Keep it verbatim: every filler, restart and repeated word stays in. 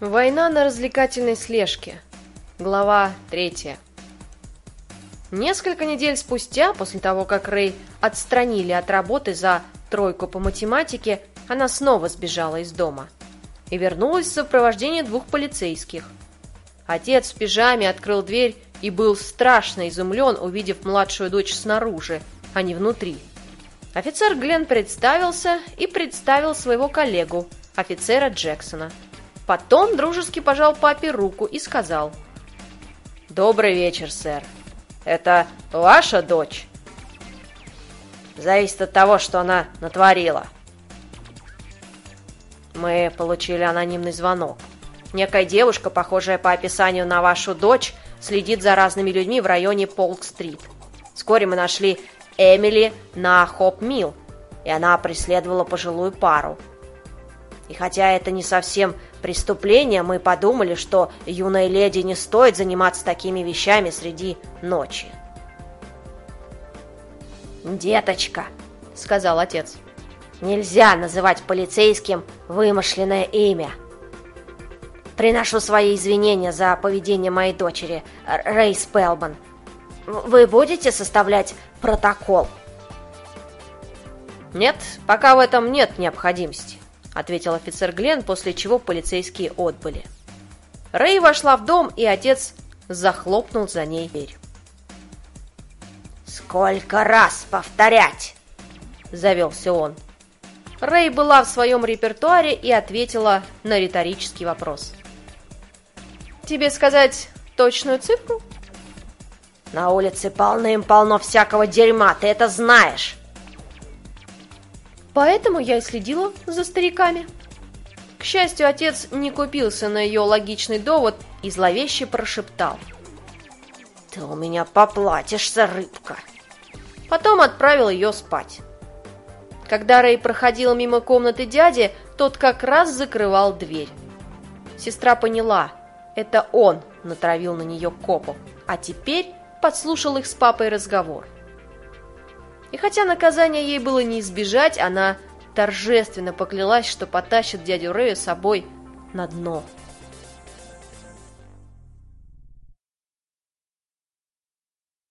Война на развлекательной слежке. Глава третья. Несколько недель спустя, после того, как Рэй отстранили от работы за тройку по математике, она снова сбежала из дома и вернулась в сопровождении двух полицейских. Отец в пижаме открыл дверь и был страшно изумлен, увидев младшую дочь снаружи, а не внутри. Офицер Гленн представился и представил своего коллегу, офицера Джексона. Потом дружески пожал папе руку и сказал: «Добрый вечер, сэр. Это ваша дочь?» «Зависит от того, что она натворила». «Мы получили анонимный звонок. Некая девушка, похожая по описанию на вашу дочь, следит за разными людьми в районе Полк-стрит. Вскоре мы нашли Эмили на Хоп-Милл, и она преследовала пожилую пару. И хотя это не совсем преступление, мы подумали, что юной леди не стоит заниматься такими вещами среди ночи». «Деточка», — сказал отец, — «нельзя называть полицейским вымышленное имя. Приношу свои извинения за поведение моей дочери, Рэй Спелман. Вы будете составлять протокол?» «Нет, пока в этом нет необходимости», — ответил офицер Гленн, после чего полицейские отбыли. Рэй вошла в дом, и отец захлопнул за ней дверь. «Сколько раз повторять?» — завелся он. Рэй была в своем репертуаре и ответила на риторический вопрос. «Тебе сказать точную цифру?» «На улице полным-полно всякого дерьма, ты это знаешь!» Поэтому я и следила за стариками. К счастью, отец не купился на ее логичный довод и зловеще прошептал: «Ты у меня поплатишься, рыбка!» Потом отправил ее спать. Когда Рэй проходила мимо комнаты дяди, тот как раз закрывал дверь. Сестра поняла, это он натравил на нее копов, а теперь подслушал их с папой разговор. И хотя наказания ей было не избежать, она торжественно поклялась, что потащит дядю Рэя с собой на дно.